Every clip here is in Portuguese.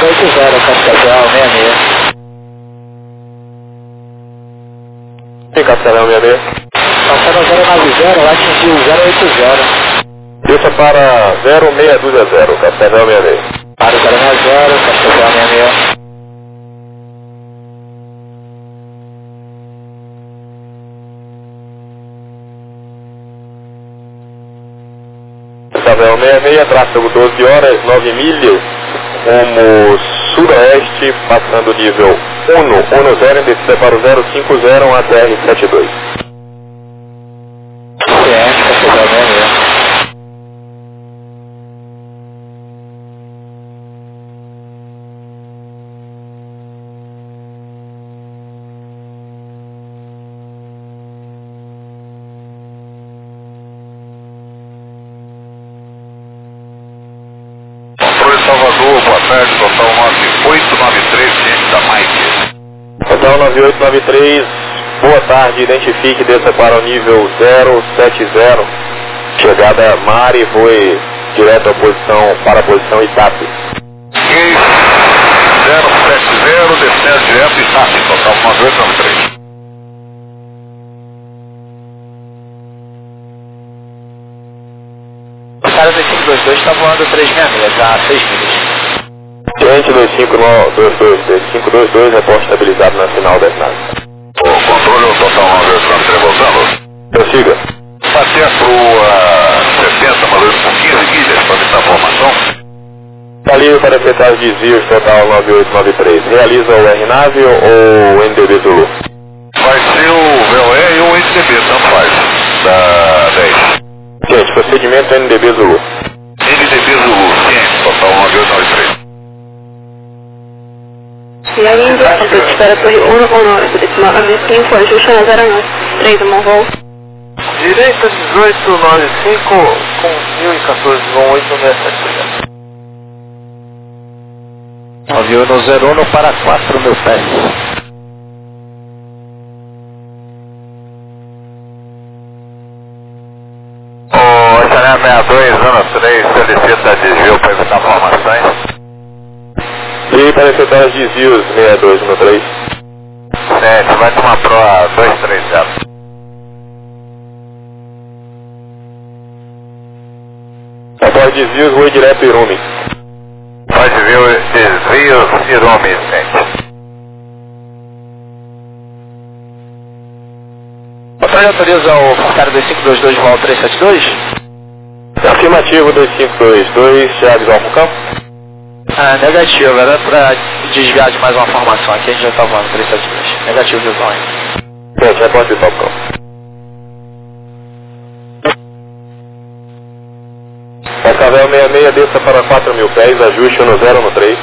Cascavel 66. Sim, Cascavel 66. Passando 090, vai atingir o 080. Desça para 0620, Cascavel 66. Para o 090, Cascavel 66. Cascavel 66, tráfego 12 horas, 9 milhas, rumo sudoeste, passando o nível 110, em descida para o 050 até R72. Cascavel 66. Salvador, boa tarde, total 9893, cliente da Mike. Total 9893, boa tarde, identifique, desça para o nível 070, chegada Mari, voe direto para a posição Itap. 070, descendo direto Itap, total 9893. O cara 2522 está voando 366, a 6 milhas. Cliente 2522, reporte estabilizado na final das naves. O controle, o total 9893 voltando. Prossiga. Passei para 70, valores com 15 milhas para essa formação. Está livre para efetuar os desvios, total 9893. Realiza o RNAV ou o NDB Zulu? Vai ser o VOE e o NDB, tanto faz, da 10. Gente, procedimento NDB Zulu. NDB Zulu, ciente, total 9893. E ainda, espera torre 119, decimal AB5, ajuste na 09, 3, uma volta. Direita 1895 com 1014, vão 867. Avião no 01 para 4 mil pés. O Chanel 62, ano 3, solicita desvio para evitar formações. E para efetuar os desvios 6213. Certo, vai tomar pro 230. Após desvios, voe direto Irumi. Pode ver o desvio Irumi, gente. O senhor autoriza o Forcário 2522 voo 372? Afirmativo 2522, já avisou o campo? Negativo, era para desviar de mais uma formação aqui, a gente já está voando 372. Negativo, visão aí. Gente, reporte de top campo. Cascavel 66, desça para 4 mil pés, ajuste no 0 no 3.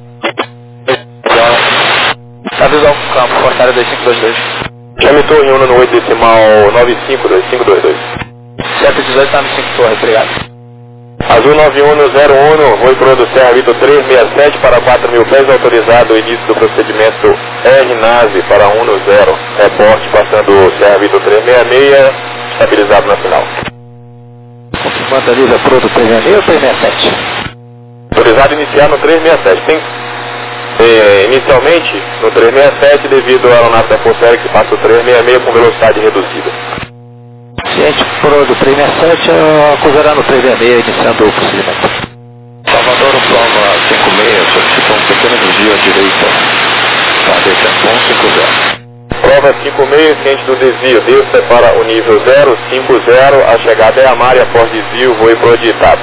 Avisão pro campo, Forcário 2522. Chame torre 1 no 8 decimal 952522. 118 está no 5 torre, obrigado. Azul 91 no 01, voe pro do Serra Vitor 367 para 4 mil pés, autorizado o início do procedimento RNAV para 1 no 0. Reporte passando o Serra Vitor 366, estabilizado na final. Confirmando a pro do 366 ou 367? Autorizado a iniciar no 367. Tem, inicialmente no 367 devido à aeronave da Força Aérea que passa o 366 com velocidade reduzida. Ciente pro do 367, acusará no 366, iniciando o procedimento. Salvador, prova 56, solicita um pequeno desvio à direita. KD 150. Prova 56, ciente do desvio, desça para o nível 050, a chegada é a Mari, após desvio, voe pro de Itap.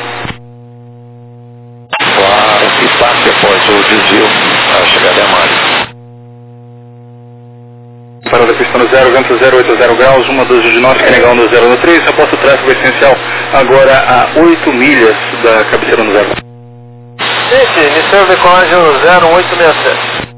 Claro, Itap após o desvio, a chegada é a Mari. Parada pista no 0, vento 080 graus, 112 de norte, Senegal no 0 no 3, aposta o tráfego essencial agora a 8 milhas da cabeceira no 0. Gente, iniciou a decolagem no 0867.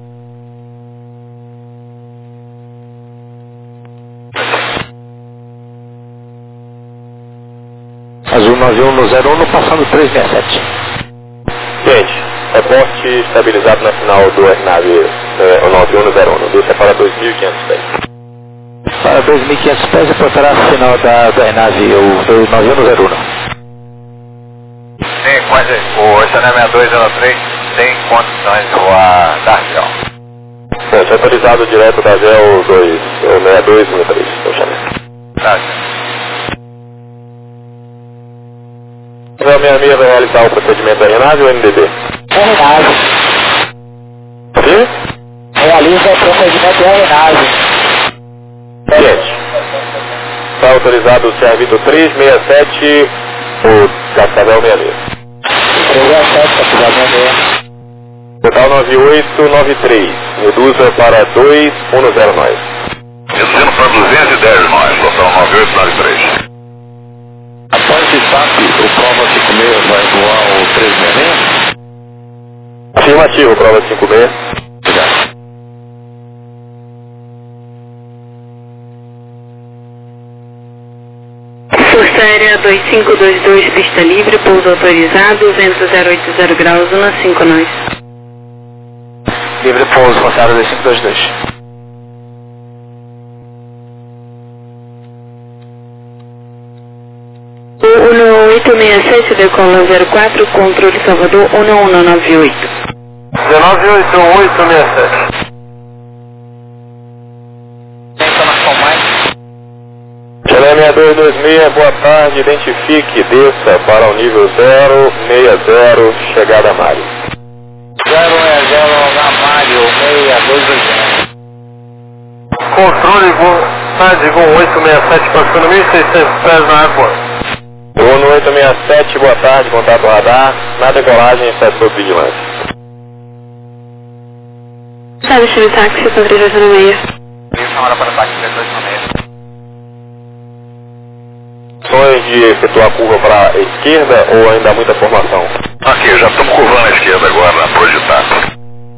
Azul 91 no 01, passando 367. Gente, reporte estabilizado na final do RNAV o 91 no 01, desça para 2.500 pés. Para 2.500 pés, reportará a final da RNAV, o 91 no 01. Sim, quase. O Chanel 6203, tem condições de voar da GEL. Bom, autorizado direto da GEL 6213, eu chamei. Tá, GEL 66 vai realizar o procedimento RNAV ou NDB? RNAV. Sim? Realiza o procedimento RNAV. Gente, está autorizado o Servito 367, o Cascavel 66. 367, Cascavel 66. Total 9893, reduza para 2109. reduzindo para 210 nós, total 9893. Após de TAP, o prova 56 vai voar o 366? Afirmativo, prova 56. Obrigado. Força Aérea 2522, pista livre, pouso autorizado, vento 080 graus, 159 nós. Livre pouso, Força Aérea 2522. O 1867, decola 04, controle Salvador 1198. 198867. Informação mais. Chalé 6226, boa tarde, identifique, desça para o nível 060, chegada a Mário. 060 na Mário 6280. Controle, boa tarde, Gol 867, passando 1.600 pés na água. Gol 867, boa tarde, contato radar, na decolagem, está sob vigilância. Sabe, time táxi, com 386. Isso, hora para ataque 386. Sonhos de efetuar a curva para a esquerda ou ainda há muita formação? Aqui, já estamos curvando à esquerda agora, na projetada.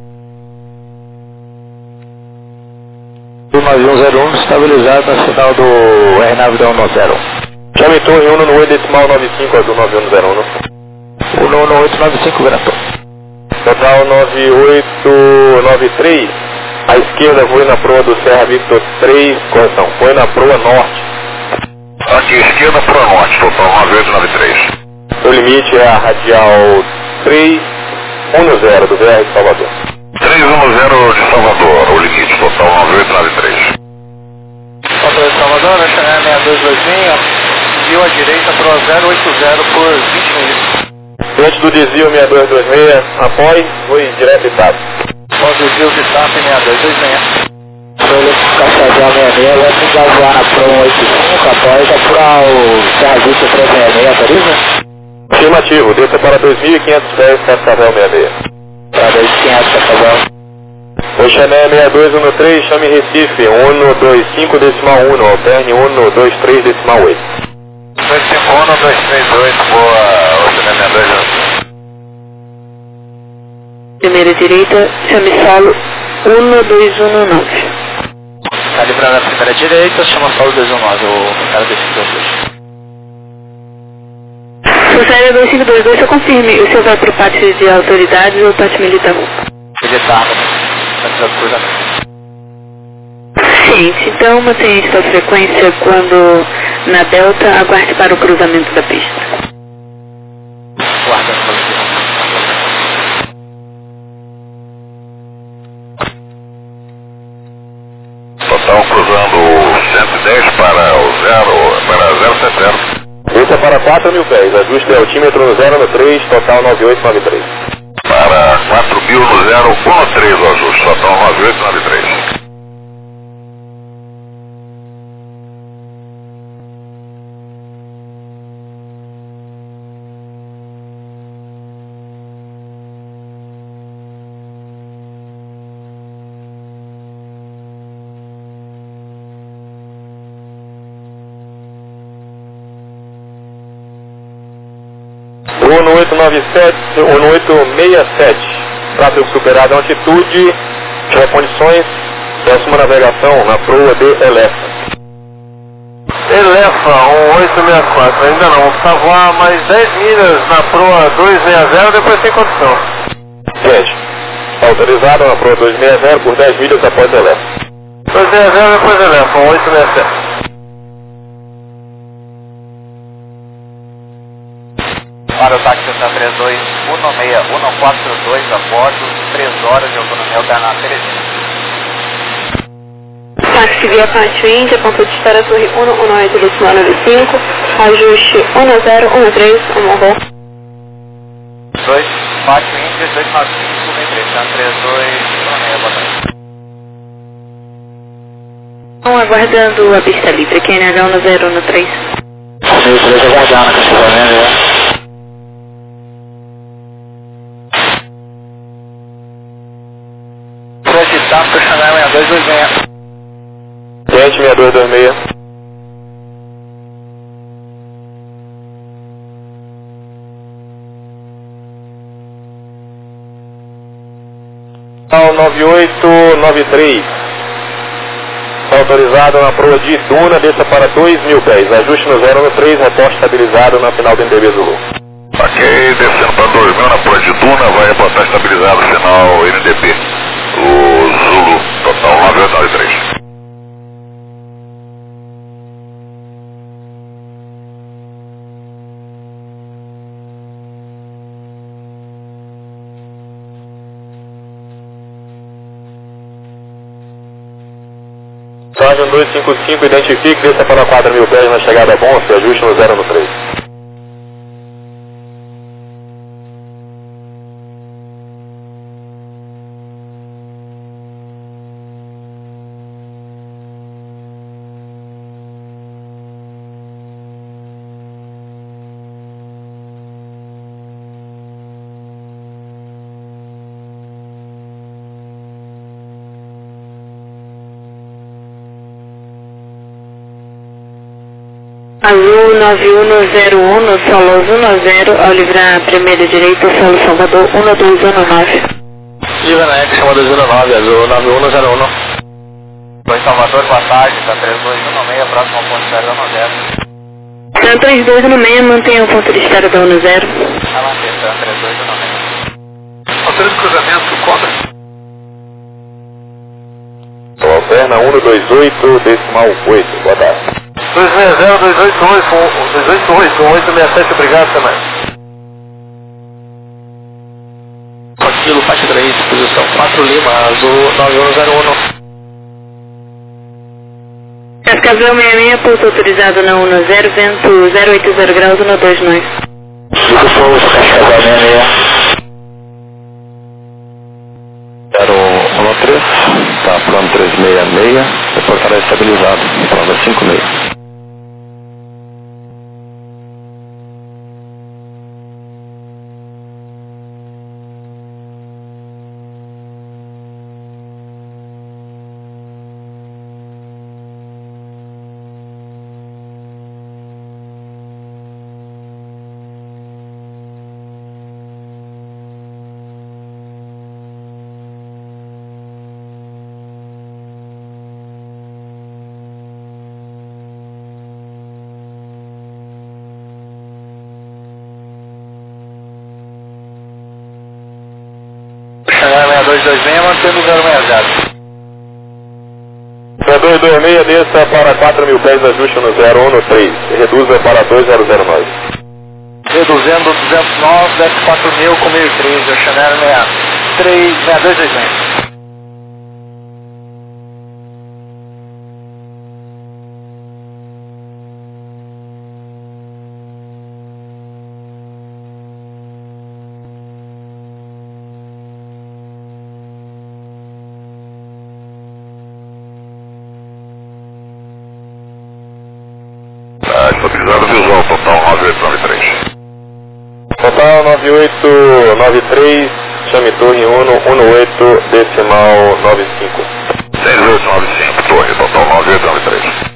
O 9101 estabilizado na final do RNAV da 190. Chame torre 1 no 8 decimal 95, azul 9101. O 9895 Graton. Total 9893. A esquerda foi na proa do Serra Victor 3, correção, foi na proa norte. Aqui, esquerda para norte, total 9893. O limite é a radial 310 do VR de Salvador. 310 de Salvador, o limite, total 9893. Controle de Salvador, vai chegar a 6226, desvio à direita para o 080 por 20 minutos. Diante do desvio 6226, após, foi direto e TAP. Após o desvio de TAP 6226. Folha Cascavel 66, vai precisar voar na Pro 185, após é para o Serviço 366, autoriza? Afirmativo, desça para 2.500 pés, Cascavel 66. Para 2500, Cascavel. Oxané 6213, chame Recife, 125 decimal 1, alterne 123 decimal 8. 251, 238, boa, Oceania 62. Primeira direita, chame solo 1219. Calibrando a primeira direita, chama solo 219, o cara 2522. Força Aérea 2522, só confirme, o senhor vai para o pátio de autoridades ou pátio militar? Militar, antes do cruzamento. Gente, então mantenha esta frequência quando na Delta, aguarde para o cruzamento da pista. Guarda a posição. Total cruzando o 110 para o 070. Desça para 4.000 pés, ajuste altímetro no 013, total 9893. Para 4.000 no 013 o ajuste, total 9893. Ou no 897, ou no 867, tráfego superado a altitude, tiver condições, próxima navegação na proa de Elefa. Elefa, 1864, ainda não, vamos precisar voar mais 10 milhas na proa 260, depois tem condição. Gente, autorizado na proa 260 por 10 milhas após Elefa. 260 depois Elefa, 1867. Para o táxi 3216142 a bordo, 3 horas de autonomia alternar Teresina. Táxi via Pátio Índia, ponto de espera Torre 118-95, ajuste 1013, Amorro. 2, Pátio Índia, 295, 3216, boa tarde. Estão aguardando a pista livre, QNH 1013. 1013 aguardando, cancelamento, né? Transitar para o Chanel 6226. Gente, 6226. Então, 9893. Está autorizado na proa de Duna, desça para 2.000 pés. Ajuste no 013, reporte estabilizado na final do NDB Zulu. Ok, descendo para 2000 na proa de Duna, vai reportar estabilizado final NDB. O Zulu, total 9893. Sargent 255, identifique, desça para 4.000 pés na chegada a Bonse, ajuste no 013. Azul 9101, solo 10, ao livrar primeiro direito, solo Salvador 1219. Livre na X, chama 209, azul 9101. Oi, Salvador, boa tarde, está 3216, próximo ao ponto 090. Está 3216, mantenha o ponto de espera da 10. A manter, está 3216. Autoriza o cruzamento, conta. Alterna 128, decimal 8, boa tarde. 260, 288, 867, obrigado, também. Aquilo, faixa 3, posição 4 Lima, azul 9101. Cascavel 66, pouso autorizado na 10, vento 080 graus, 129. Fico pouso, Cascavel 66. 013, tá plano 366, reportará estabilizado, prova 56. Chanel 6226, mantendo 060. 6226, desça para 4.000 pés, ajuste no 013, reduza para 2009. Reduzindo 209, desce 4.000 com 1.013, Chanel 6226. Estabilizado visual, total 9893. Total 9893, chame torre 118, decimal 95. 6895, torre, total 9893.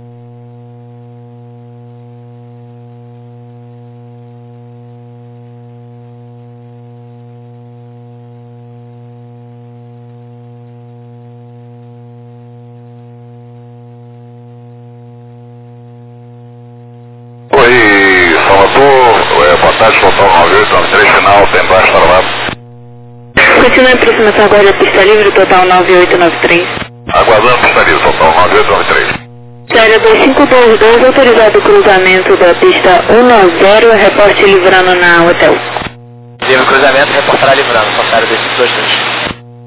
Oi, Salvador, boa tarde, total 9893, final, tem baixo para lá. Continue a aproximação agora da pista livre, total 9893. Aguardando pista livre, total 9893. Série 2522, autorizado o cruzamento da pista 1-0, reporte livrando na hotel. Viva cruzamento, reportará livrando, passaram 2522.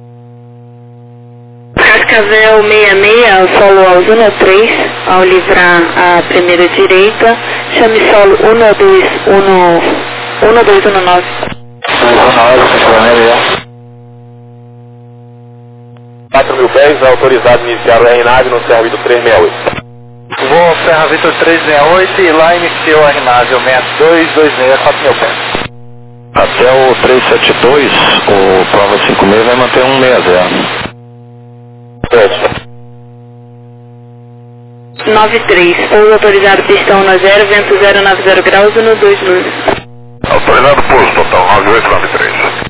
Cascavel 66, solo ao zona 3, ao livrar a primeira direita, chame solo 1219. 4.000 pés, autorizado iniciar o RNAV no Serra Vitor 368. Vou Serra Vitor 368 e lá iniciou a RNAV, aumento 226, 4.000 pés. Até o 372, o prova 56 vai manter 160. 93, pouso autorizado pista 1-0, vento 090 graus, 12 luz. Autorizado pouso, total 9893.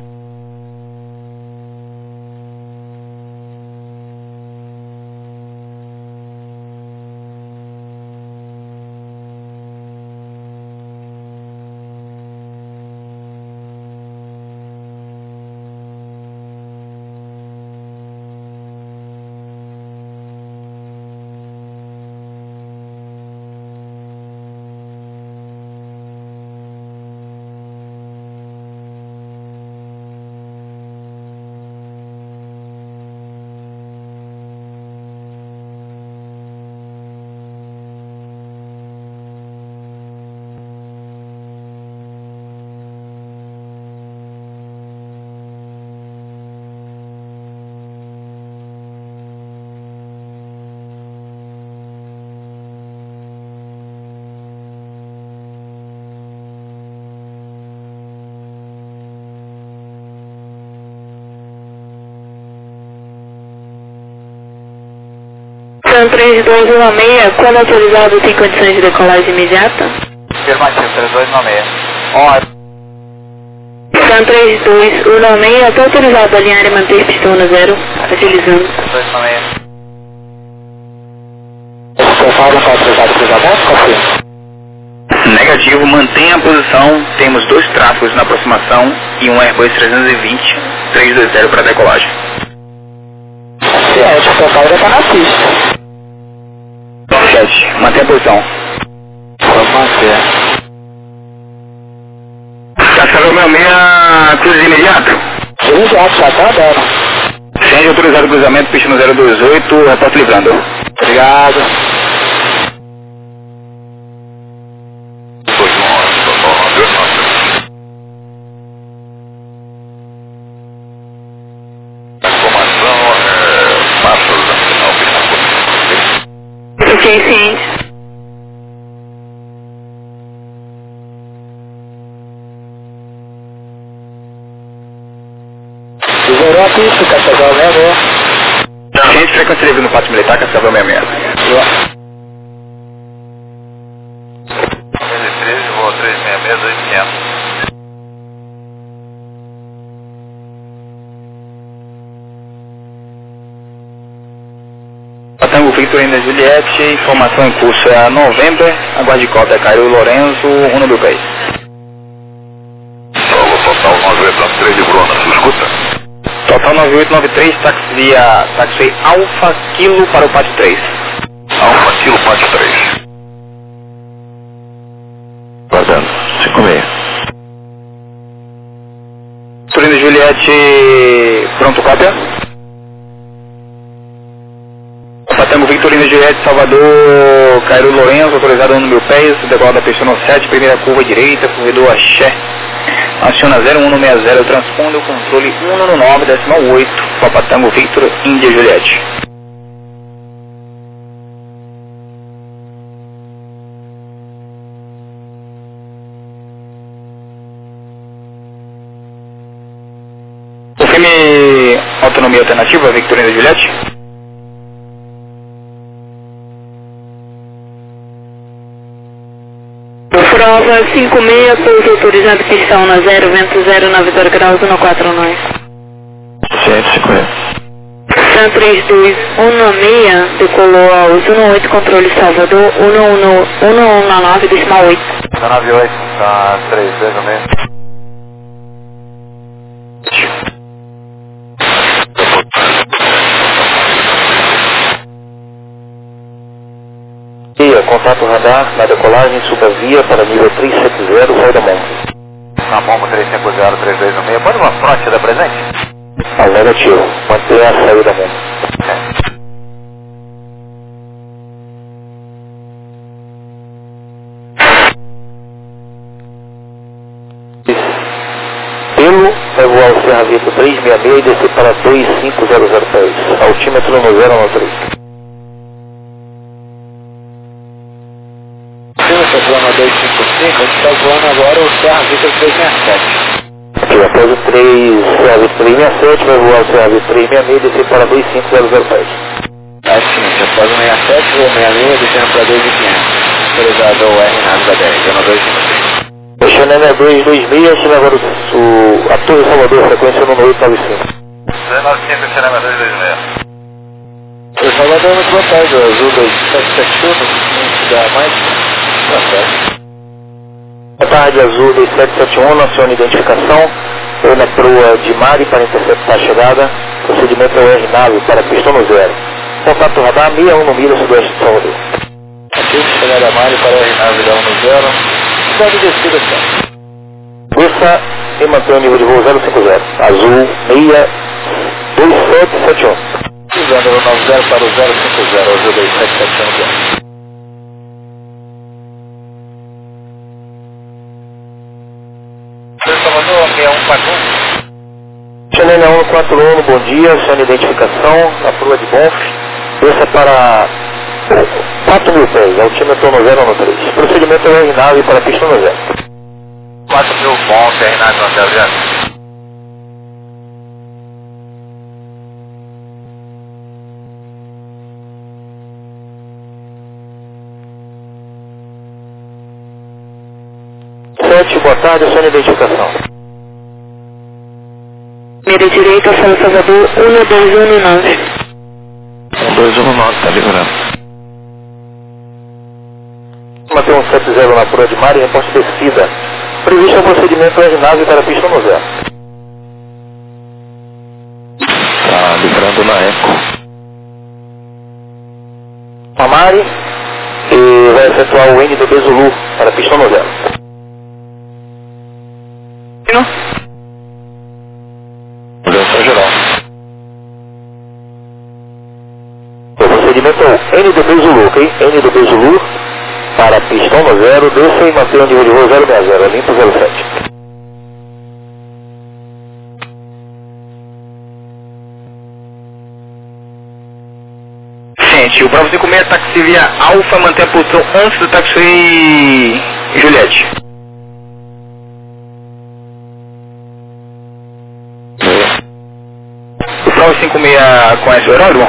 São 3216, quando autorizado tem condições de decolagem imediata? Afirmativo, 3296. São 3216, está autorizado a alinhar e manter pista 1-0, agilizando. 3296. Negativo, mantenha a posição, temos 2 tráfegos na aproximação e um Airbus 320, 320 para decolagem. Ciente, o total já está na pista. 7, mantenha a posição. Vamos manter. Cascavel 66, cruze imediato. Imediato, já está dando. Sende autorizado cruzamento, pista no 028, reporte livrando. Obrigado. Fiquei ciente. Zerou a pista, Cascavel 66. Gente, frequência livre no pátio militar, Cascavel 66. 13, voo 366, 2500. Tango Victor India Juliette, informação em curso é a November, aguarde cópia Caio Lorenzo, 1 pés. Solo total 9893 de Bruna, se escuta? Total 9893, táxi Alfa Kilo para o pátio 3. Alfa Kilo Pátio 3. Guardando, 56. Turino Juliette, pronto, cópia? Tango Victorino Juliette, Salvador, Cairo Lourenço, autorizado 1 pés, decola da pista no 7, primeira curva direita, corredor Axé. Aciona 0160, transponde o controle 199,8, Papa Tango Victor, Índia Juliette. Confirme autonomia alternativa, Victorino Juliette. Prova 56, pouso autorizado pista 1-0, vento 090 graus, 149. 150. São 3216, decolou ao 18, controle Salvador, 119,8. 98, tá 3, 2 no meio. contato radar na decolagem, suba via para nível 370, sai da mão. Na Mongo 350-3216, pode uma frote da presente? Negativo, mantenha a saída mão. Pelo vai voar o Serra Vitor 366 e descer para 25003, altímetro no 093. Essa zona 255, a gente está voando agora o Serra Vitor 367. Ok, após o 3 Serra Vitor 367, vai voar o Serra Vitor 366 e descer para 25003. É o seguinte, após o 67, vou 66, descendo para 2.500. Autorizado o RNAV da 10, zona 256. Fechando a 226, chega agora a Torre Salvador, frequência número 895. 295, Xerema 226. Torre Salvador, muito boa tarde, o Azul 2771, não dá mais? Tá certo. Boa tarde, Azul 2771, aciona identificação, eu na proa de Mari para interceptar a chegada, procedimento é o RNAV para pistão no 0. Contato radar 61 no milha sudoeste de Salvador. Ativo, chegada a Mari para o RNAV da 1 no 0. Cidade descida, tá? Desça e mantenha o nível de voo 050, Azul 62771. Usando o 90 para o 050, Azul 2771. Salvador 6141. Xanena 141, bom dia, aciona identificação, na proa de Bonf, desça para 4.000 pés, altímetro no 013. Procedimento é RNAV para pista no 0. 4.000 pontos, RNAV no 00. Boa tarde, aciona identificação. Primeira direita, São Salvador 1219. 1219, tá livrando. Manter um 70 na proa de Mari, reposte descida. Previsto o procedimento RNAV para pista no 0. Tá livrando na Eco. A Mari e vai efetuar o N do Zulu para pista no 0. Direção geral. O procedimento é o NDB Zulu, ok? NDB Zulu para pistão no 0, desça e mantenha o nível de voo 060, limpo 07. Gente, o Bravo 56 táxi via Alfa mantém a posição antes do táxi Juliette. O Bravo 56 conhece o aeródromo?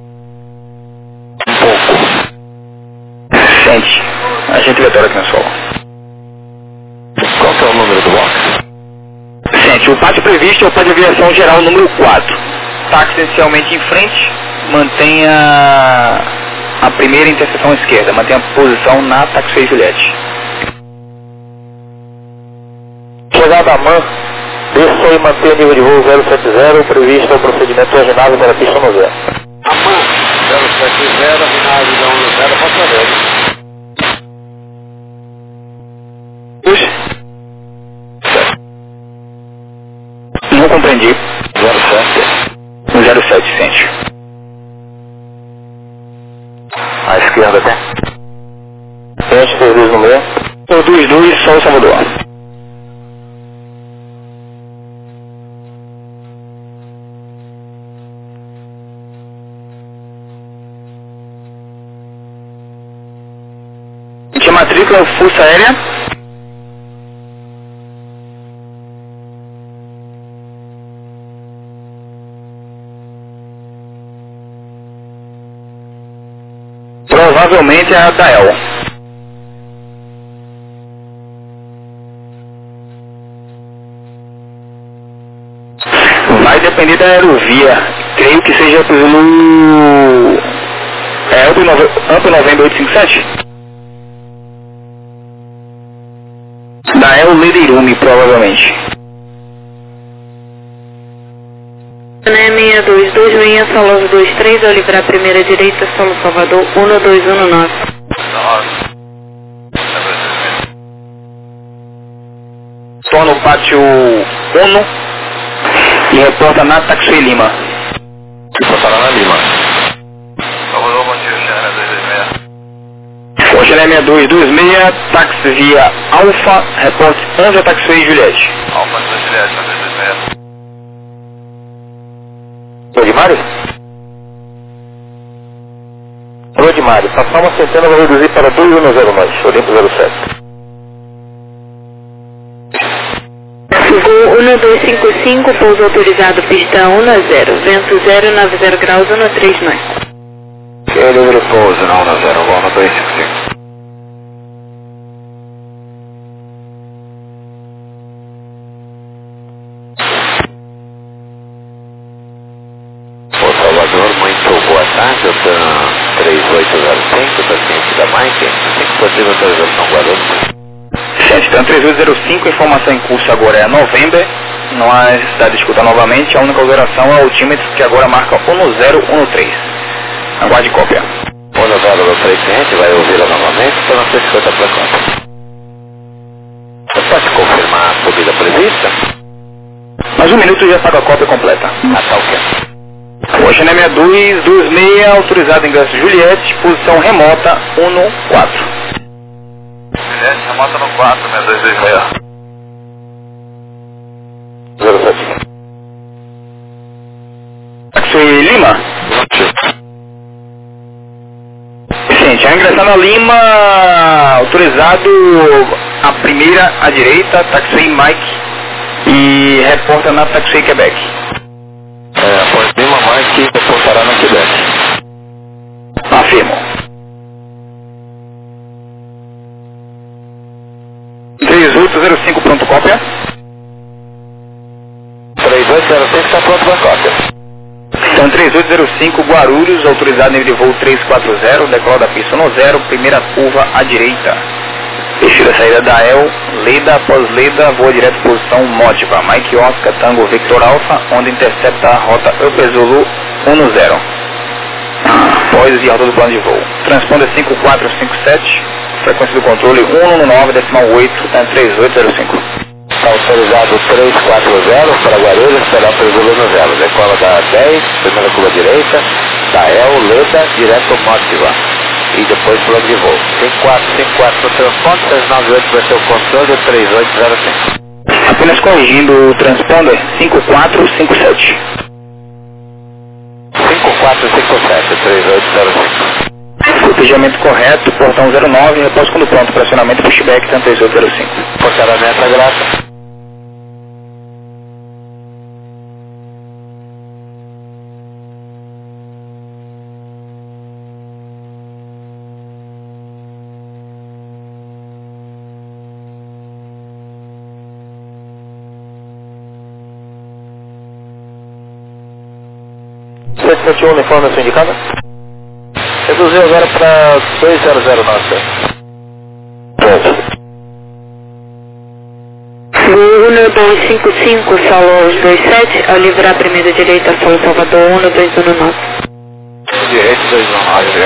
Um pouco. Gente, a gente viatura aqui na solo. Qual que é o número do box? Gente, o pátio previsto é o pátio de aviação geral número 4. Táxi essencialmente em frente, mantenha a primeira interseção à esquerda, mantenha a posição na táxi Juliette. Chegada a MAN, desça e mantenha o nível de voo 070, previsto o procedimento RNAV para pista no 0. A MAN 070, RNAV da 1 no 0, pode saber. Puxa. Não compreendi. 07. No 07, gente. À esquerda, tá? Frente, serviço no meio. O 22, Sol Salvador. Tinha matrícula Força Aérea. Provavelmente é a Dael. Vai depender da aerovia. Creio que seja pelo Amp 90857. Dael Leirume, provavelmente. 6226, Solos 23, ao livrar a primeira direita, Solo Salvador 1219. Torna o pátio 1 e reporta na Taxi Lima. Reportará na Lima. Salvador, bom dia, Xana 226. Oxané 6226, táxi via Alfa, reporte 11 a Taxi Juliette. Alfa, Juliette, 226. Rodimário? Rodimário, passar uma centena vai reduzir para 2109, Olimpo 07. Voo 1255, pouso autorizado, pista 1 a 0, vento 090 graus, 139. Ele livre pouso na 10, voo no 255. Salvador, muito boa tarde, eu estou 3805, paciente da Mike, assim que possível autorização Guarulhos. Então 3805, informação em curso agora é a November, não há necessidade de escutar novamente, a única alteração é o altímetro que agora marca 1013. Aguarde cópia. 1013, cliente, vai ouvi-la novamente, para não ser escuta para conta. Você pode confirmar a subida prevista? Mais um minuto e já paga a cópia completa. Tá ok. Oxané 6226, autorizado ingresso Juliette, posição remota 14. Juliette, remota no 4, 6226. 07. Taxi Lima. Gente, a ingressar na Lima, autorizado a primeira à direita, Taxi Mike, e reporta na Taxi Quebec. Após Lima, Mike reportará na Quebec. Afirmo. 3805, pronto, cópia. 3805 está pronto para cópia. Então 3805, Guarulhos, autorizado nível de voo 340, decola da pista 10, primeira curva à direita. Eixo da saída da El, Leda após Leda, voa direto posição Mótiva, Mike Oscar, Tango Victor Alpha, onde intercepta a rota Upper Zulu 10. Pós e rota do plano de voo. Transponder 5457, frequência do controle 119,8, 3805. Está autorizado 340 para Guarulhos, será para o Zulu 0. Decola da 10, primeira curva direita, da El, Leda, direto Mótiva. E depois plano de voo. 5454 no transponder, 398 vai ser o controle, 3805. Apenas corrigindo o transponder 5457. 5457, 3805. Cotejamento correto, portão 09, repouso quando pronto, pressionamento pushback 3805. Portaramento, graça. Informação indicada? Reduziu agora para 200 Voo 1255, solo 27, ao livrar a primeira direita, solo Salvador 1219. Direito 219,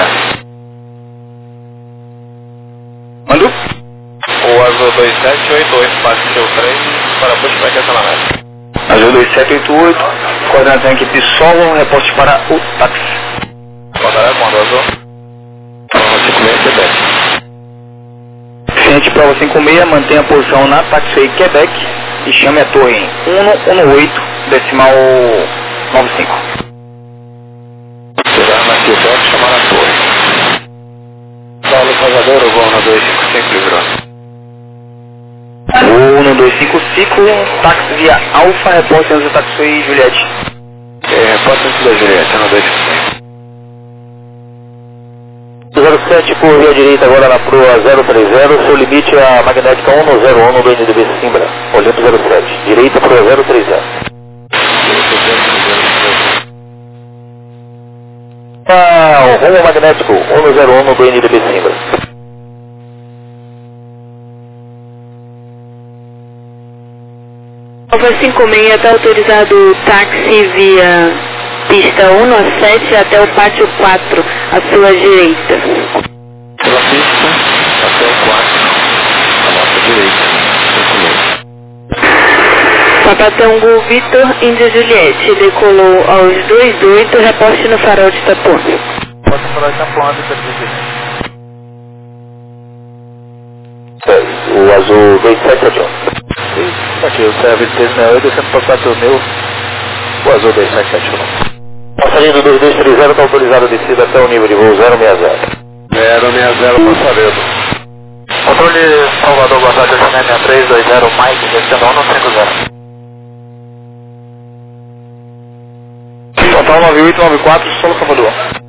Mando? O Azul 2788, partiu 3, para pushback cancelamento. Azul 2788, coordenadas da equipe solo, reporte para o táxi. Mandará quando, Azul? Cliente prova 56, mantenha a posição na Taxi Quebec e chame a torre em 118, decimal 95. Chegar na Quebec, chamar a torre. Paulo Salvador, o voo na 255 livrou. Voo no 255, táxi via Alfa, reporte antes do Taxi Juliette. Reporte antes da Juliette, no 255. 07 por via direita agora na proa 030, seu limite é a magnética 101 do NDB Simbra, Olimpo 07, direita proa 030. Rumo magnético 101 do NDB Simbra. Alfa 56, está autorizado o táxi via pista 1 a 7 até o pátio 4, à sua direita. Pela pista Papa Tango Vitor Índia Juliette, decolou aos 28, reposte no farol de Itapuã. Pode falar de Itapuã, Vitor. O azul 2771. Aqui, o CR 2368 descendo para 4.000, o azul 2771. Passarinho do 2230 está autorizado a descida até o nível de voo 060. 060, Passaredo. Controle Salvador, boa tarde, 6320, Mike, descendo 150. Total 9894, Solo Salvador.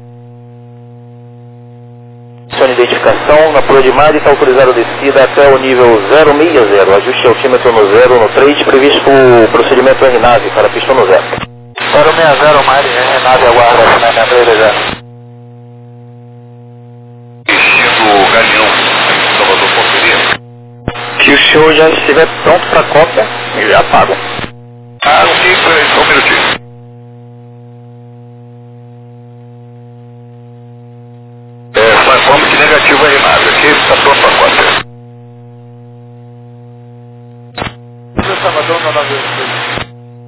Sua identificação na Proa de Mar está autorizado a descida até o nível 060. Ajuste altímetro no 0 no 3, previsto o procedimento RNAV para pista no 0. 060, Mari, Renave, aguarda, 6320. Destino Galeão, Salvador, Porteria. Que o senhor já estiver pronto para a cópia, eu já pago. Ok, só um minutinho. Informa que negativo é nada, ok? Está pronto para a cópia. Salvador, 982.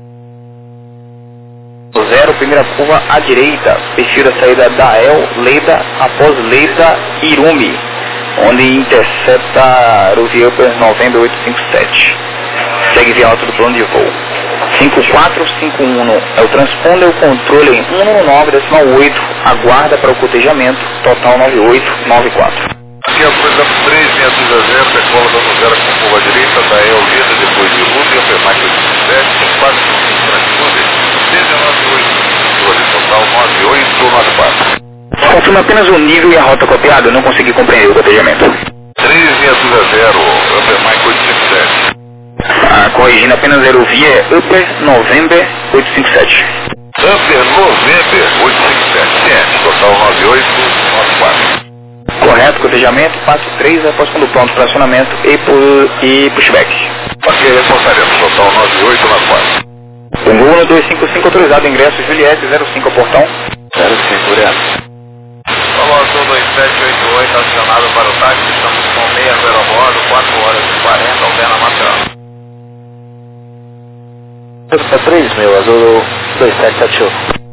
No 0, primeira curva à direita, perfil da saída da El, Leda, após Leda, Irumi, onde intercepta Aerovia Upper 90857. Segue via alta do plano de voo. 5451 é o transponder, o controle em 119,8, aguarda para o cotejamento, total 9894. Aqui é a coisa 3620, decola dando 0 com curva à direita, da El Leda, depois de Irumi, Upper Mike 87, tem 4 transponder, 198, total 9894. Confirma apenas o nível e a rota copiada, eu não consegui compreender o cotejamento. 3620, Upper Mike 857. Corrigindo apenas Aerovia Upper November 857. Upper November 857, ciente, total 9894. Correto, cotejamento, passo 3, após quando pronto, fracionamento e pushback. Ok, reportaremos, total 9894. O voo no 255 autorizado, ingresso Juliette 05 ao portão. 05, Juliette. Falou azul 2788, acionado para o táxi, estamos com 60 a bordo, 4 horas e 40, Alberna Matando. Está 3.000, azul 2771.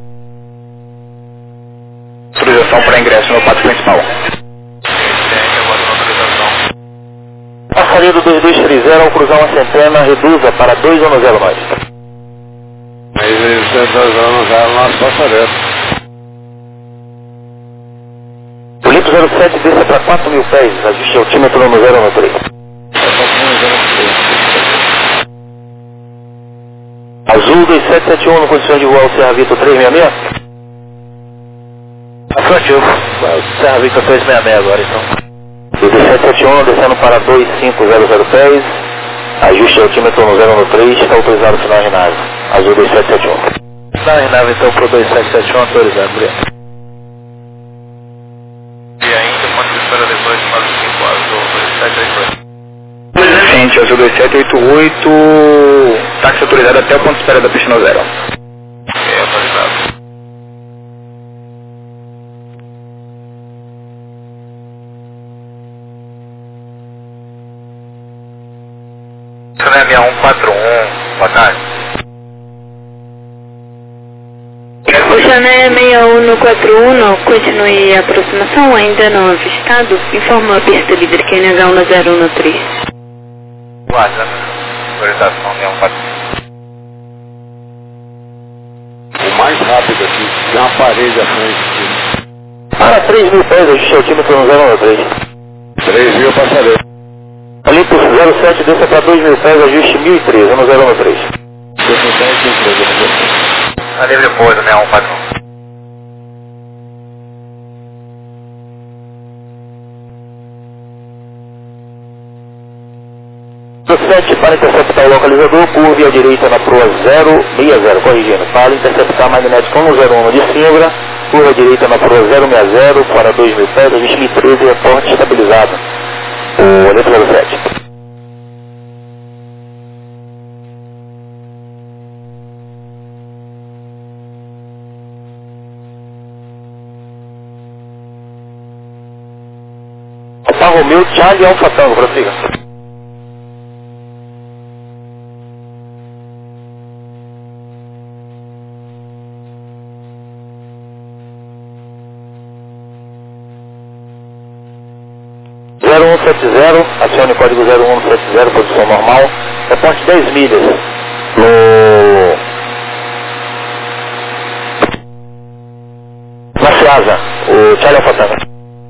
Autorização para ingresso no pátio principal. Passarinho do 2230 ao cruzar uma centena, reduza para 210 mais. Aí eles usaram nosso passaredo. Olimpo 07 desça para 4.000 pés, ajuste altímetro no 013. Azul 2771 no condições de voar o Serra Vitor 366. Afirmativo. Serra Vitor 366 agora, então. O 2771 descendo para 250 pés, ajuste altímetro no 013, está autorizado o sinal RNAV. Azul 2771. Sinal RNAV então para o 2771 autorizado, obrigado. E ainda, quando espera depois, faz 5 horas, 2788. Gente, azul 2788, táxi autorizado até o ponto de espera da pista no 0. É, autorizado. Isso não é 6141, boa tarde. O Chané 6141, continue a aproximação, ainda não avistado, informa a pista livre QNH 1013. Guarda, autorização 6141. O mais rápido aqui, tem uma parede à frente aqui. Para 3.000 pés, ajuste altímetro no 013. 3.000 passaredo. Olimpo 07 desça para 2.000 pés, ajuste 1.013 no 013. Tá livre depois do 6141. O 7 para interceptar o localizador, curve à direita na proa 060, corrigindo, para interceptar magnético 101 de Simbra, curva à direita na proa 060 para 2.000 pés, ajuste 1.013 e reporte estabilizado. O Olimpo 07. Alfa Romeo, Charlie Alfa Tango, prossiga. 0170, acione código 0170, posição normal, reporte 10 milhas na Fiasa, o Charlie Alpha Tango.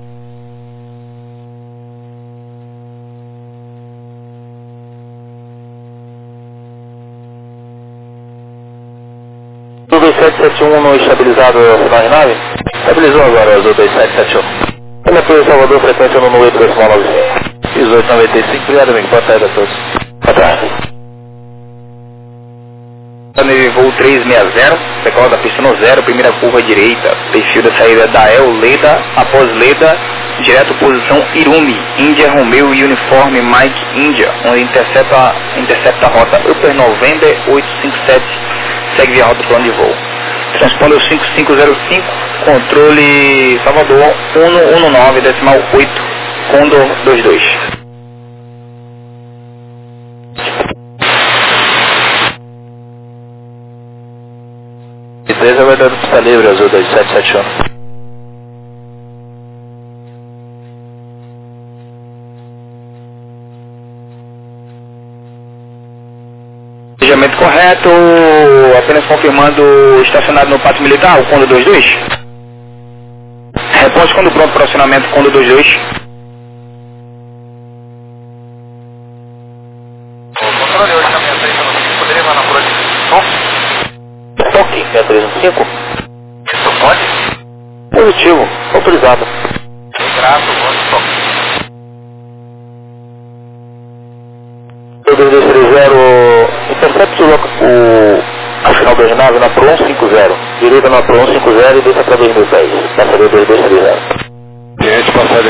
O 2771 no estabilizado na R9? Estabilizou agora o 2771. Telemetria Salvador, frequência no 1895. 1895, obrigado, amigo. Boa tarde a todos. Boa tarde. Voo 360, decola da pista no 0, primeira curva direita, perfil da saída da El Leda, após Leda, direto posição Irumi, Índia Romeo Uniforme Mike Índia, onde intercepta a rota Upper November 857, segue via rota plano de voo. Transponder 5505, controle Salvador 119,8, Condor 22. E 3 vai dando pista livre, azul 2771. Planejamento correto, apenas confirmando estacionado no pátio militar, o Condor 22. Reponte quando pronto para acionamento, Condor 22. O controle 863, poderia mandar por aqui? Toque 6315. Isso pode? Positivo, autorizado. Grato, bom toque. 2230, intercepte a final da nave na Pro 150, direita na Pro 150 e desça para 2010, passaria 2230. Cliente passaria.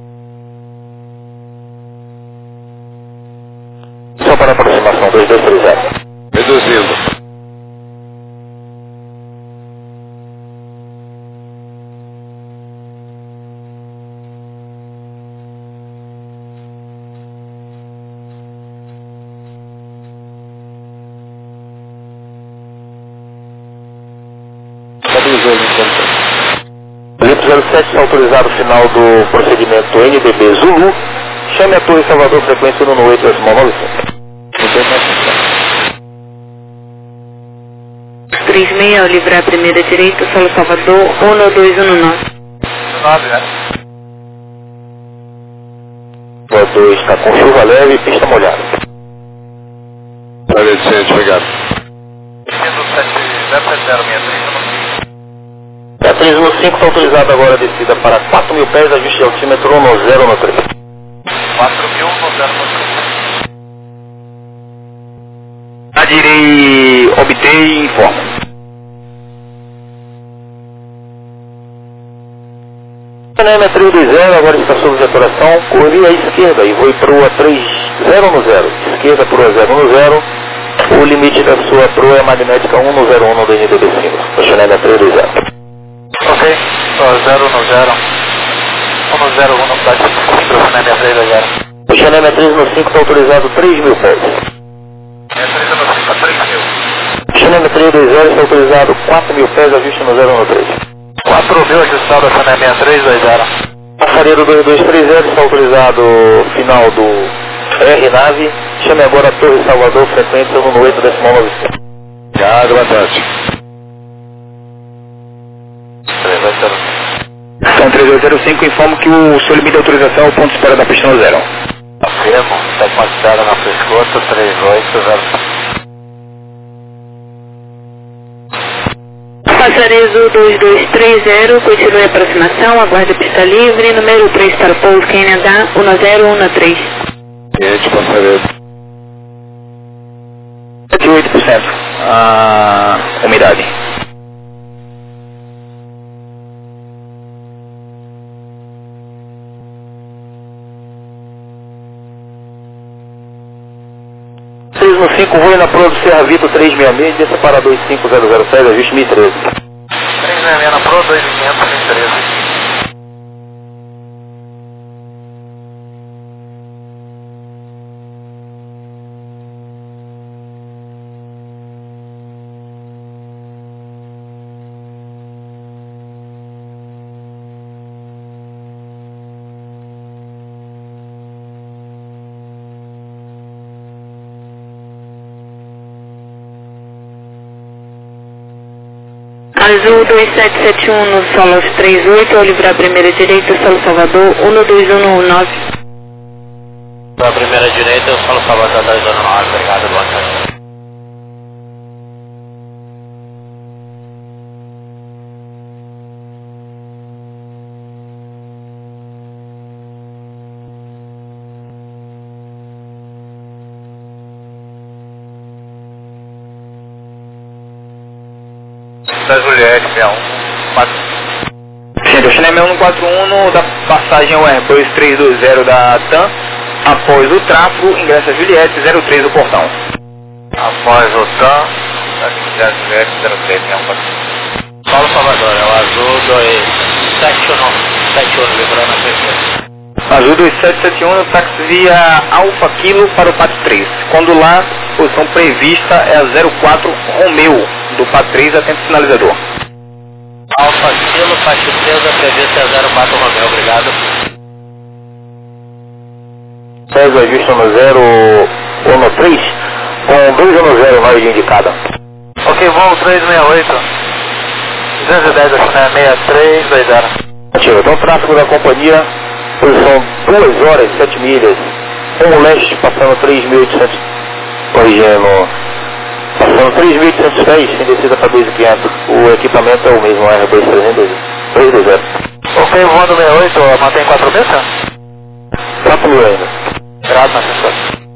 Só para aproximação, 2230. Reduzindo. Lip 07 está autorizado final do procedimento NDB Zulu. Chame a Torre Salvador, frequência no 8 decimal 95. 36 ao livrar a primeira direita, solo Salvador, 19219. 9, né? O 2 está com chuva leve e pista molhada. Agradecente, obrigado. 07063, A 3 no 5 está autorizado agora a descida para 4.000 pés, ajuste de altímetro 1 no 0 no 3. 4.000 no 0 no 3. Adirei, obtei e informo. Cinema 320 agora está sob viaturação, curve à esquerda e voe proa 30 no 0. Esquerda proa 0 no 0. O limite da sua proa é magnética 1 no 01 do NDB5. O Cinema 320. Ok, 0 no 0. 1 no 0, 1 no 4, Cinema 3 agora. O Cinema 3 no 5 está autorizado 3.000 pés. É 3 no 5 a 3.000. O Cinema 320 está autorizado 4.000 pés, ajuste no 0 no 3. 4.000 ajustado a Cinema 63, 20. Passareiro 2230 está autorizado final do R-Nave. Chame agora a Torre Salvador, frequência no 8 decimal 95. Obrigado, boa tarde. São 3805, informo que o seu limite de autorização é o ponto de espera da pista no 0. Afirmo, está quantificada na pescoço, 3805. Passarezo 2230, continue a aproximação, aguarde a pista livre, número 3 para o pouso QNH 1013. Cliente passaria. 78% a umidade. No 5, voe na proa do Serra Vitor 366, desça para 25007, ajuste 1013. 366 na Pro, 2500, 1013. Azul 2771 no solo aos 38, ao livrar a primeira direita, solo Salvador, 12119. Para a primeira direita, solo Salvador 219, obrigado, boa tarde. Da Juliette, 61, 4. Sim, do China 6141 da passagem ao R2320 da TAM. Após o tráfego, ingressa Juliette 03 do portão. Após o TAM, da Juliette 03, 61, 4. Solo Salvador, é o Azul 2771, lembrando a terceira. Azul 2771, táxi via Alfa Kilo para o PAT 3. Quando lá, posição prevista é a 04 Romeu, do PAT 3, atento sinalizador. Alfa Kilo, PAT 3, a prevista é 04 Romeu, obrigado. Segue o ajuste no 013, com 210 na origem indicada. Ok, voo 368. 210 da China 63, 20. Ativo, então tráfego da companhia, posição 2 horas, 7 milhas, rumo leste, passando 3.800, corrigindo, passando 3.800 pés, em descida para 2.500, o equipamento é o mesmo, R2 320. Ok, voando 68, mantém 4 mil? 4.000 ainda. Graças a Deus.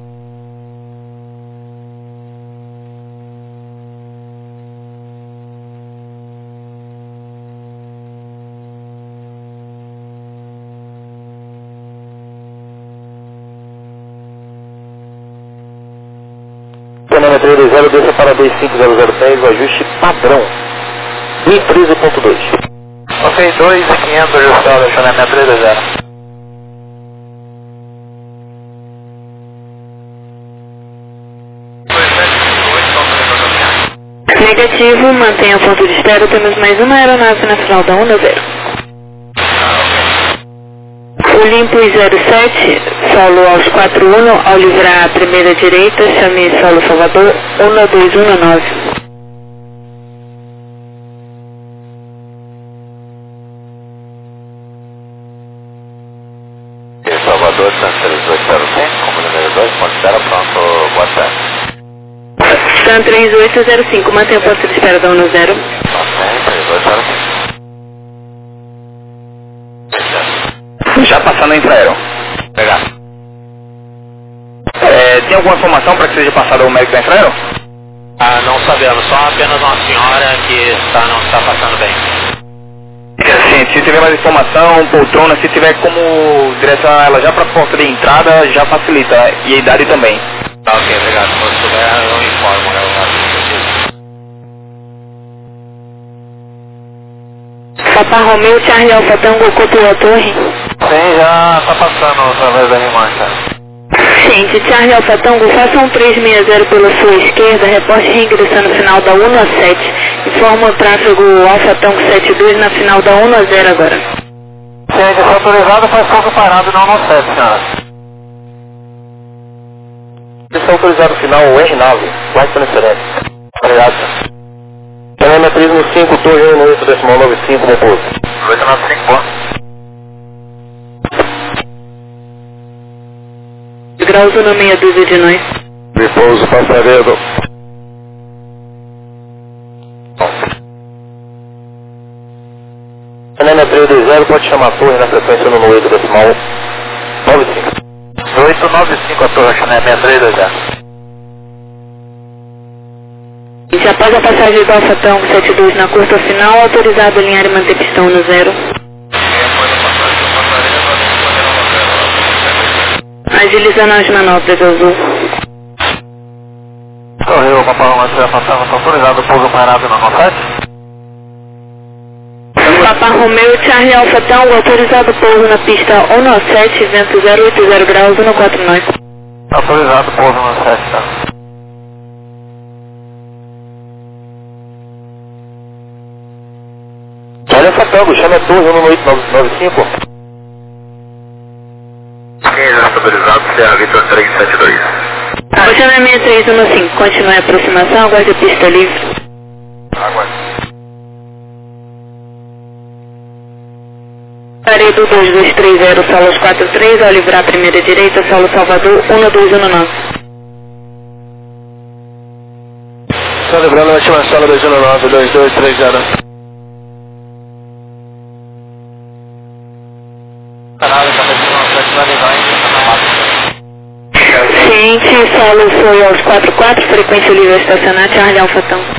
Panamá 320, desça para 25010, o ajuste padrão, 13.2. Ok, 2.500 ajustado, China 320. Negativo, mantenha o ponto de espera, temos mais uma aeronave na final da 190. Olympus 07, solo aos 41, ao livrar a primeira direita, chame solo Salvador, 12119. Salvador, Santa 3805, como número 2, ponto de espera, pronto, boa tarde. Stan 3805, mantenha o ponto de espera da 10. Ok, 3205. Já passando em infraero. Pegar. Tem alguma informação para que seja passado ao médico da infraero? Ah, não sabemos, só apenas uma senhora que não está passando bem. Assim, se tiver mais informação, poltrona, se tiver como direcionar ela já para a porta de entrada, já facilita. E a idade também. Tá, ok, obrigado. Quando puder, eu informo, eu acho. Papa Romeu, Charlie Alfa Tango, copiou a torre. Sim, já está passando através da remarca. Gente, Charlie Alfa Tango, faça um 360 pela sua esquerda, reporte reingressando no final da 117. Informa o tráfego Alfa Tango 72 na final da 110 agora. Se a injeção autorizada, faz pouco parado não no 7, senhora. Está autorizado final R9, vai transferência. Obrigado. Panamá 3 no 5, torre no 8.95 no pouso. 895, bom. Graus 1 meia dúzia de nós. Repouso passageiro. Panamá 320, pode chamar a torre na frequência no 8.95. 895 a torre, China 63, E após a passagem do Alfa Tango 72 na curta final, autorizado a alinhar e manter pistão no 0. Agilizando as manobras, Azul. Correu, Papa Roma, se passando, autorizado, pouso parado no 7. Papa Romeu, Charlie Alfa Tango, autorizado pouso na pista 197, vento 080 graus, 149. Autorizado, pouso no 7, tá? Olha essa Tango, chama a torre no 895. Ok, já estabilizado, CA Vitor 372. Oceano 6315, continue a aproximação, aguarde a pista livre. Aguarde. Azul 2230, Solos 43, ao livrar primeira direita, Solo Salvador 1219. Só lembrando, a última sala 219, 2230. Ciente, Solo foi aos 44, frequência livre a estacionar, Charlie Alfa Tango.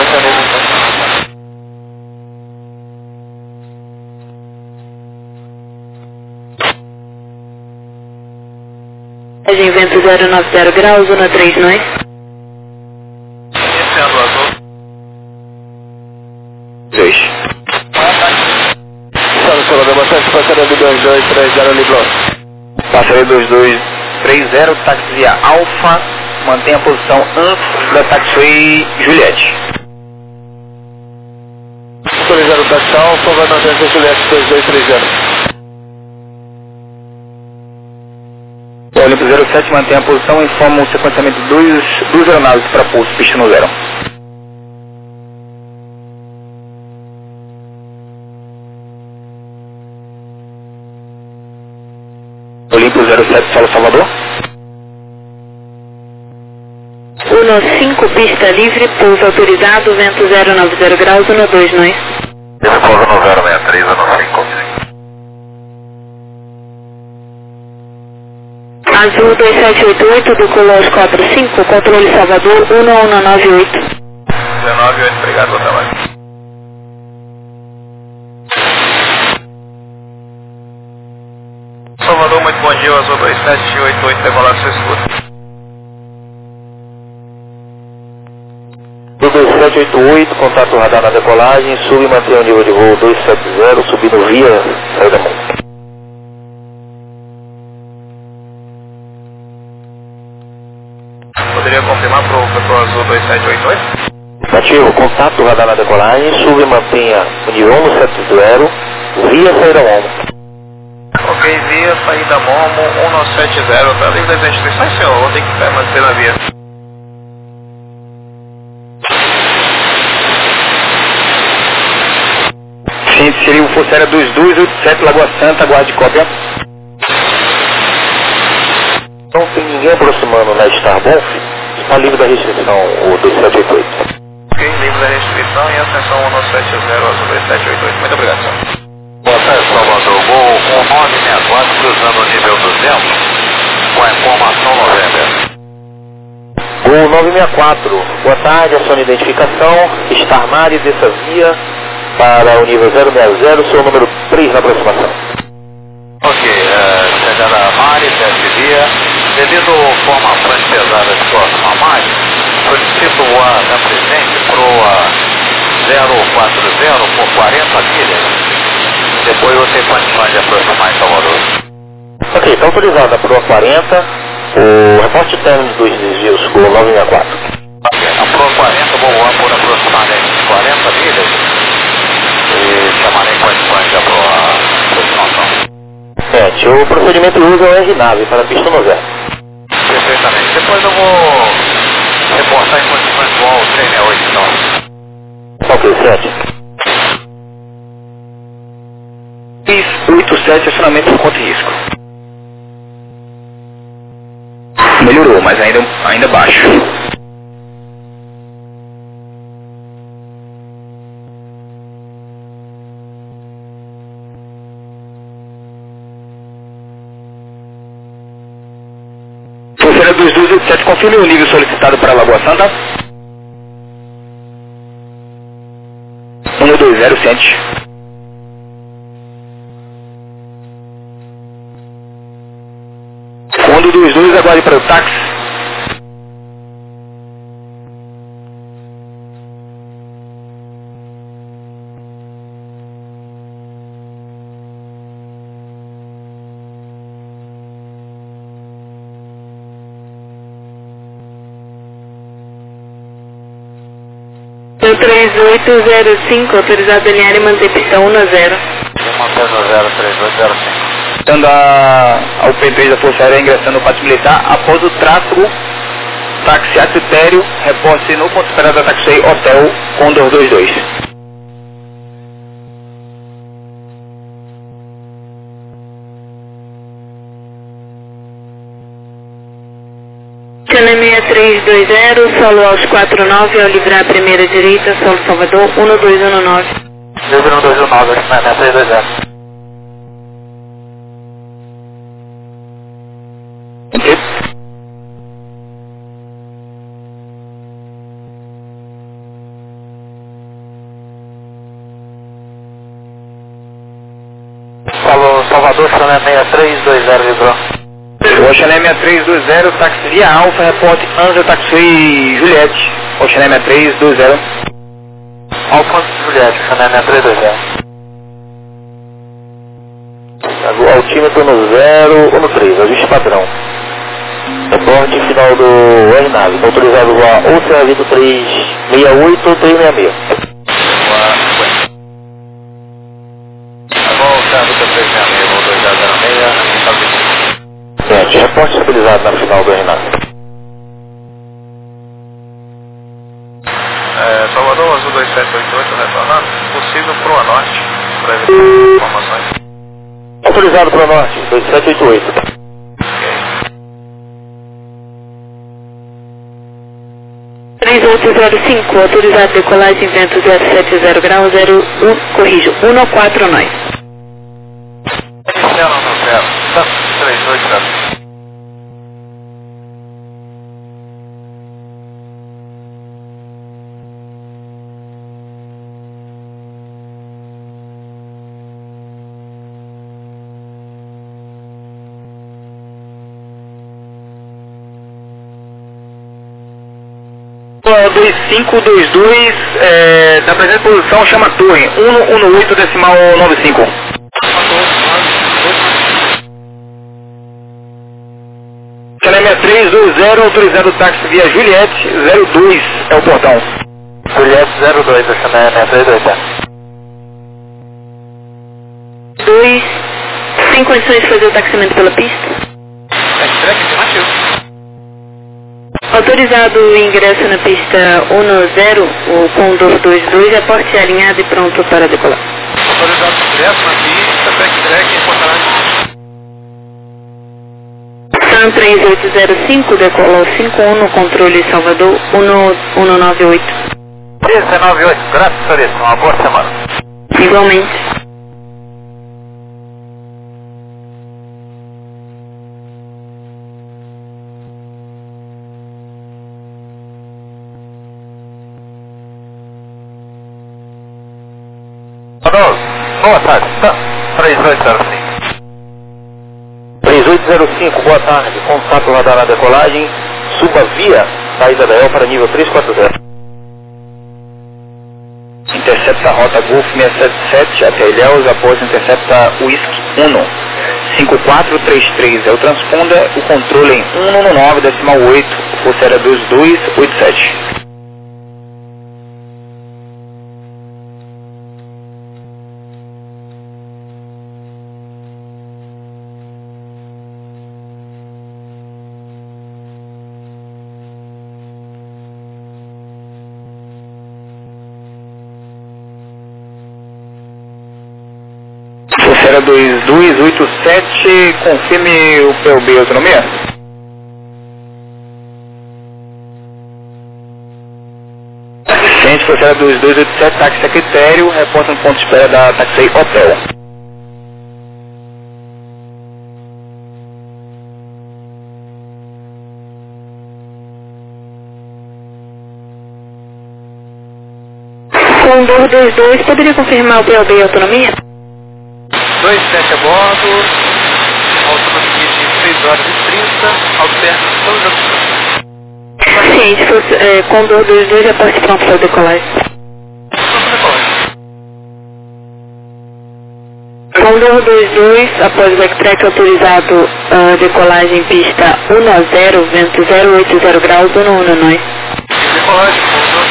De vento 090 graus, 13 nós. Iniciando azul. 2. Salvador, bastante passaria do 2230 Liblon. Passaria 2230, táxi via Alfa, mantém a posição antes da taxiway Juliette. Autorizado o táxi Alfa, vai manter a Juliette 2230. Olimpo 07 mantém a posição e informa o sequenciamento dos aeronaves para pouso, pista no 0. Olimpo 07, Solo Salvador. 15, pista livre, pouso autorizado, vento 090 graus, 12 nós. Esse pouso no 063, 15. Azul 2788 do Colos 45, controle Salvador 1198. 198, obrigado, boa trabalho. Salvador, muito bom dia, Azul 2788, decolar seu escudo. 2788, contato radar na decolagem, sube e mantém o nível de voo 270, subindo via saída mundo. Poderia confirmar para o Azul 2788? Ativo, contato radar na decolagem, sube e mantenha o nível 170, via saída mundo. Ok, via saída Momo 1970, tá livre das instituições, senhor, vou ter que permanecer na via. Ciente, seria o Força Aérea 2287, Lagoa Santa, aguarde cópia. Não tem ninguém aproximando na Starbonf, está livre da restrição, o 2788. Ok, livre da restrição e ascensão 1970, Azul 2788, muito obrigado, senhor. Boa tarde, Salvador. Gol 1964, cruzando o nível 200, com a informação November. Gol 964, boa tarde, acione identificação, está armado e dessa via para o nível 060, seu número 3 na aproximação. Ok, chegada a Mari, desce via. Devido a formações pesadas próximas a Mari, solicito o ar da presente PROA 040 por 40 milhas. Depois eu tenho condições de aproximar em Salvador. Ok, está autorizada a PROA 40, o reporte término dos desvios, Gol 964. Ok, a PROA 40 vou voar por aproximadamente 40 milhas e chamarei condições de aproximação. O procedimento de uso é o RNAV para a pista no 0. Perfeitamente. Depois eu vou reportar em condições do ao 368, então. Ok, 7. 87, acionamento por conta e risco. Melhorou, mas ainda baixo. Força 2287, confirme o nível solicitado para Lagoa Santa. 120, Ciente. Fundo 22, aguarde para o táxi. O 3805, autorizado a alinhar e manter pista 1 a 0. Manter no 03805. Estando ao P3 da Força Aérea ingressando no pátio militar, após o tráfego, táxi a critério, reporte no ponto esperado da taxi Hotel Condor 22. Channel 6320, solo aos 49, ao livrar a primeira direita, solo Salvador, 1219. Livre 1219, Channel 6320. Falou Salvador, Channel 6320, livrou. O Channel 6320, táxi via Alfa, reporte Anza, táxi Juliette. O Channel 6320. Alfonso Juliette, Channel 6320. Altímetro no 013, ajuste padrão. Reporte final do R-Nave, autorizado a voar ou CA Vitor 368 ou 366. Reporte estabilizado na final do R-Nave. Salvador, Azul 2788, retornando. Possível para o norte, para evitar informações. Autorizado para o norte, 2788. Okay. 3805, autorizado decolagem, vento 070 graus, 01, corrijo, 149. Iniciando no 0, 380. O 2522, da presente posição, chama torre, 118 decimal 95. Channel 6320, autorizado táxi via Juliette, 02 é o portão. Juliette 02, a Channel 6320. 2, sem condições de fazer o taximento pela pista? Backtrack afirmativo. Autorizado o ingresso na pista 10, o Condor 22, aporte alinhado e pronto para decolar. Autorizado o ingresso na pista, backtrack em Fortaleza. Sun 3805, decola ao 51 no controle Salvador, 1198. 198, graças a Deus, uma boa semana. Igualmente. Boa tarde, 3805. 3805, boa tarde. Contato radar na decolagem. Suba via saída da EL para nível 340. Intercepta a rota Golf 677 até Ilhéus, após intercepta Whisky 1. 5433 é o transponder, o controle em 119 decimal 8, força aérea 2287. Força 2287, confirme o PUB autonomia. Assistente, Força 2287, táxi a critério, reporta no ponto de espera da táxi hotel. Condor 22, poderia confirmar o PLB e autonomia? 27 a bordo, autonomia de 6 horas e 30, alterna todas as... Ciente, Condor 22, aporte pronto para decolagem. Condor 22, após o backtrack autorizado, decolagem pista 10, vento 080 graus, 119. Decolagem, Condor.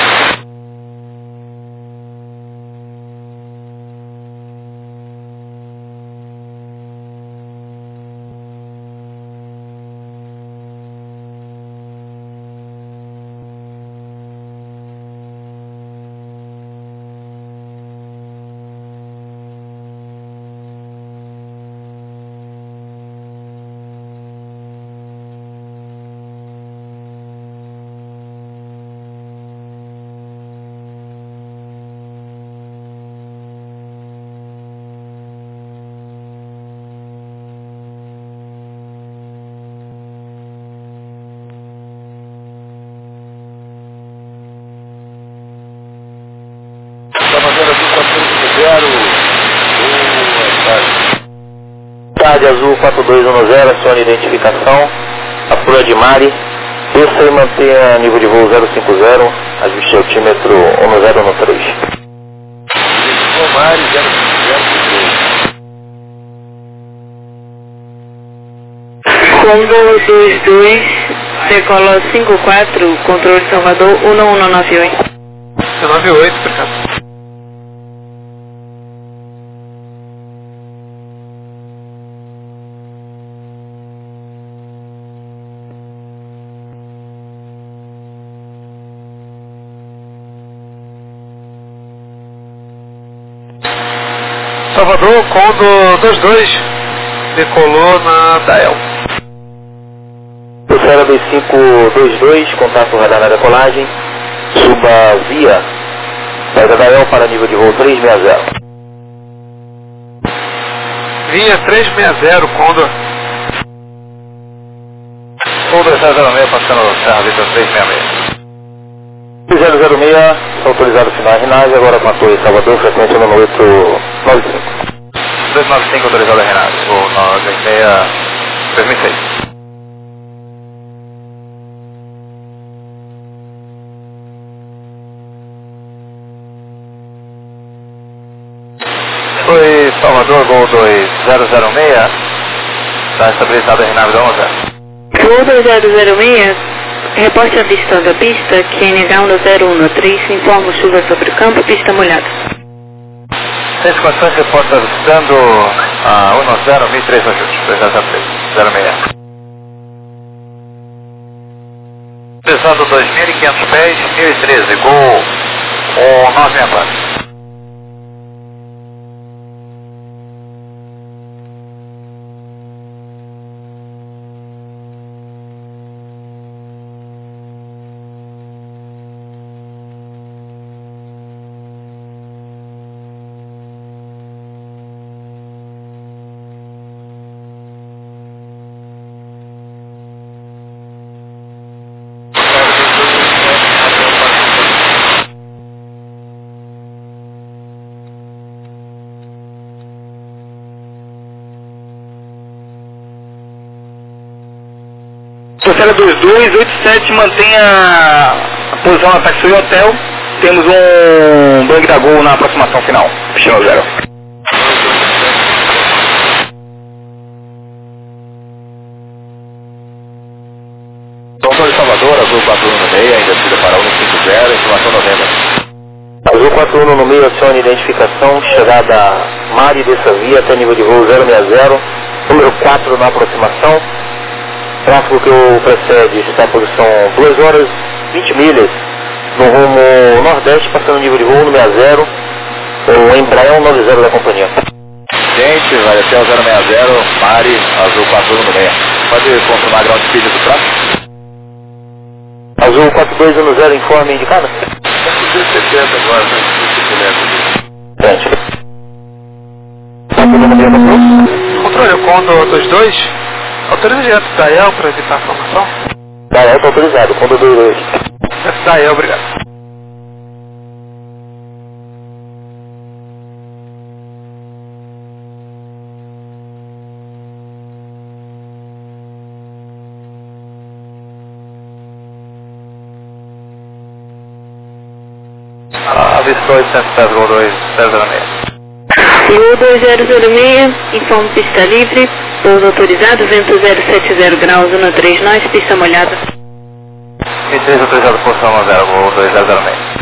Unidade azul 4210, acione identificação, a proa de Mari, desça e mantenha nível de voo 050, ajuste altímetro 1013. Mari 050. Combo 22, decola 54, controle Salvador 1198. 98, obrigado. Salvador, Condor 22, decolou na Dael. Lucera 2522, contato radar na decolagem, suba via da Dael para nível de voo 360. Via 360, Condor. Condor 006, passando Serra Vitor 366. 006, autorizado final Rinage, agora com a torre Salvador, frequência número 895. 295, autorizado a Renato, voo 966, 2006. Foi Salvador, gol 2006, está estabilizado a Renato 11. Voo 2006, reporte a vista da pista, QNH 1013, informa chuva sobre o campo, pista molhada. Sem condições, reporta avistando a 10 1003 no chute, 203, 06. Pesando 2.500 pés, 1013, gol 964. Lucera 2287, mantenha a posição na taxi hotel. Temos um bang da Gol na aproximação final. Destino 0. Doutor de Salvador, azul 416, ainda se para 150, informação 90. Azul 4196, acione identificação, chegada Mari dessa via até nível de voo 060, número 4 na aproximação. Tráfego que o precede está em posição 2 horas 20 milhas no rumo nordeste, passando nível de voo no 60, o Embraer 90 da companhia. Gente, vai até o 060, Mari, azul 416. Pode confirmar grau de speed do tráfego? Azul 4210, informe indicado? 270 agora, 150 metros. Controle Condor 22, autoriza direto da EL para evitar a formação. Dael está autorizado, Condor 22. Direto da EL, obrigado. Avistou 810, gol 2006. Voo 2006, informe pista livre, pouso autorizado, vento 070 graus, 13 nós, pista molhada. 23 autorizado por São 10, gol 2006.